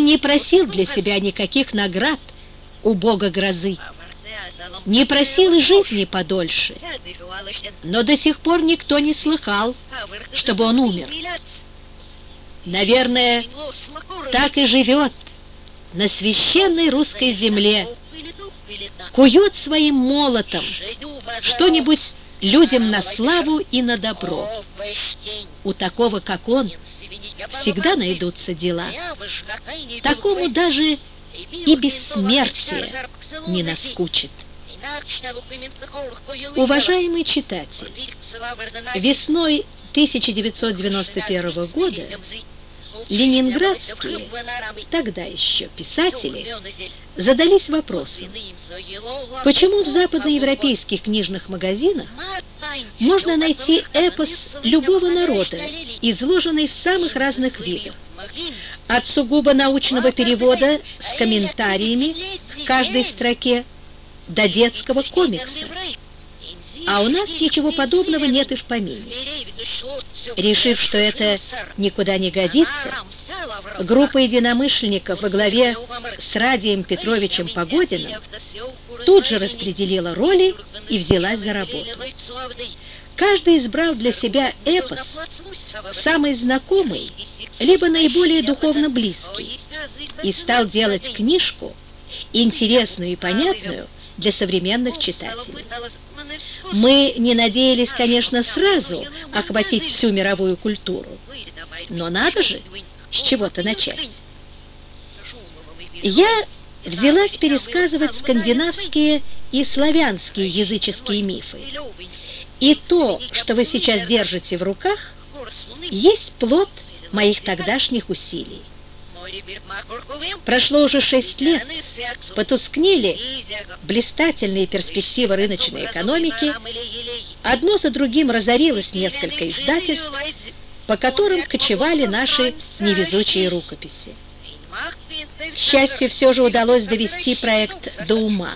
Он не просил для себя никаких наград у бога грозы, не просил и жизни подольше, но до сих пор никто не слыхал, чтобы он умер. Наверное, так и живет на священной русской земле, кует своим молотом что-нибудь людям на славу и на добро. У такого, как он, всегда найдутся дела. Такому даже и бессмертие не наскучит. Уважаемый читатель, весной 1991 года ленинградские, тогда еще писатели, задались вопросом, почему в западноевропейских книжных магазинах можно найти эпос любого народа, изложенный в самых разных видах, от сугубо научного перевода с комментариями к каждой строке до детского комикса. А у нас ничего подобного нет и в помине. Решив, что это никуда не годится, группа единомышленников во главе с Радием Петровичем Погодиным тут же распределила роли и взялась за работу. Каждый избрал для себя эпос, самый знакомый, либо наиболее духовно близкий, и стал делать книжку, интересную и понятную для современных читателей. Мы не надеялись, конечно, сразу охватить всю мировую культуру, но надо же с чего-то начать. Я взялась пересказывать скандинавские и славянские языческие мифы. И то, что вы сейчас держите в руках, есть плод моих тогдашних усилий. Прошло уже 6 лет, потускнели блистательные перспективы рыночной экономики, одно за другим разорилось несколько издательств, по которым кочевали наши невезучие рукописи. К счастью, все же удалось довести проект до ума.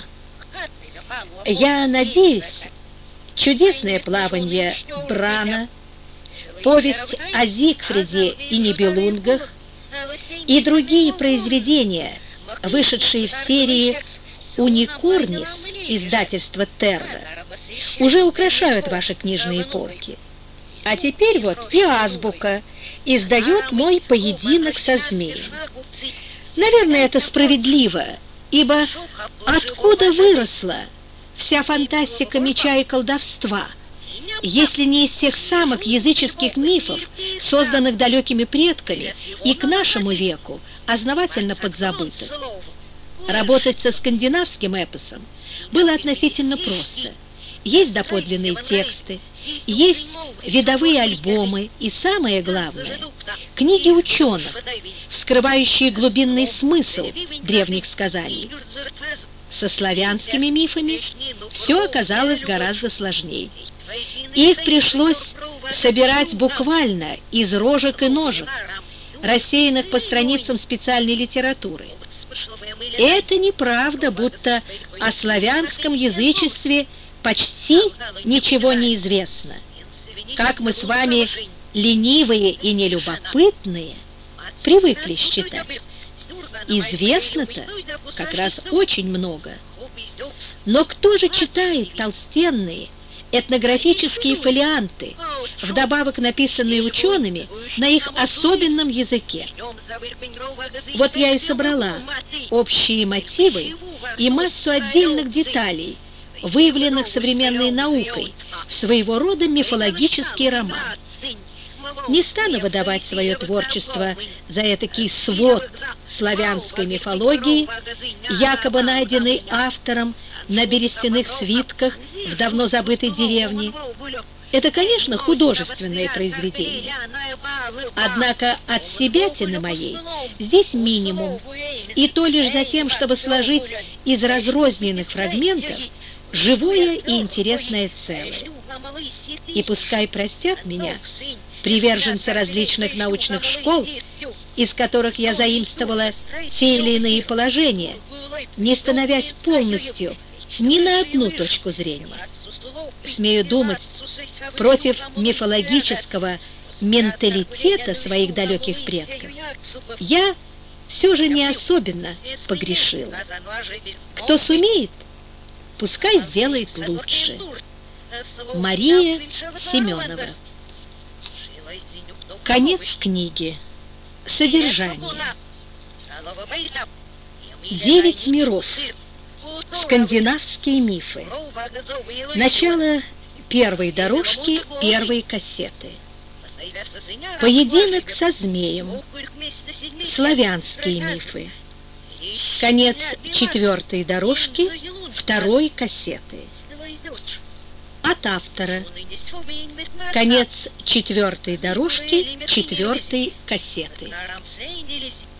Я надеюсь, чудесное плавание Брана, повесть о Зигфриде и Нибелунгах и другие произведения, вышедшие в серии «Уникорнис» издательства «Терра», уже украшают ваши книжные полки. А теперь вот и азбука издает мой поединок со змеем. Наверное, это справедливо, ибо откуда выросла вся фантастика меча и колдовства, если не из тех самых языческих мифов, созданных далекими предками и к нашему веку основательно подзабытых? Работать со скандинавским эпосом было относительно просто. Есть доподлинные тексты, есть видовые альбомы и, самое главное, книги ученых, вскрывающие глубинный смысл древних сказаний. Со славянскими мифами все оказалось гораздо сложнее. Их пришлось собирать буквально из рожек и ножек, рассеянных по страницам специальной литературы. Это неправда, будто о славянском язычестве почти ничего не известно. Как мы с вами, ленивые и нелюбопытные, привыкли считать. Известно-то как раз очень много. Но кто же читает толстенные этнографические фолианты, вдобавок написанные учеными на их особенном языке? Вот я и собрала общие мотивы и массу отдельных деталей, выявленных современной наукой, в своего рода мифологический роман. Не стану выдавать свое творчество за этакий свод славянской мифологии, якобы найденный автором на берестяных свитках в давно забытой деревне. Это, конечно, художественное произведение. Однако от себятины моей здесь минимум, и то лишь за тем, чтобы сложить из разрозненных фрагментов живое и интересное целое. И пускай простят меня приверженцы различных научных школ, из которых я заимствовала те или иные положения, не становясь полностью ни на одну точку зрения. Смею думать, против мифологического менталитета своих далеких предков я все же не особенно погрешила. Кто сумеет, пускай сделает лучше. Мария Семенова. Конец книги. Содержание. 9 миров. Скандинавские мифы. Начало первой дорожки первой кассеты. Поединок со змеем. Славянские мифы. Конец 4-й дорожки второй кассеты. От автора. Конец 4-й дорожки 4-й кассеты.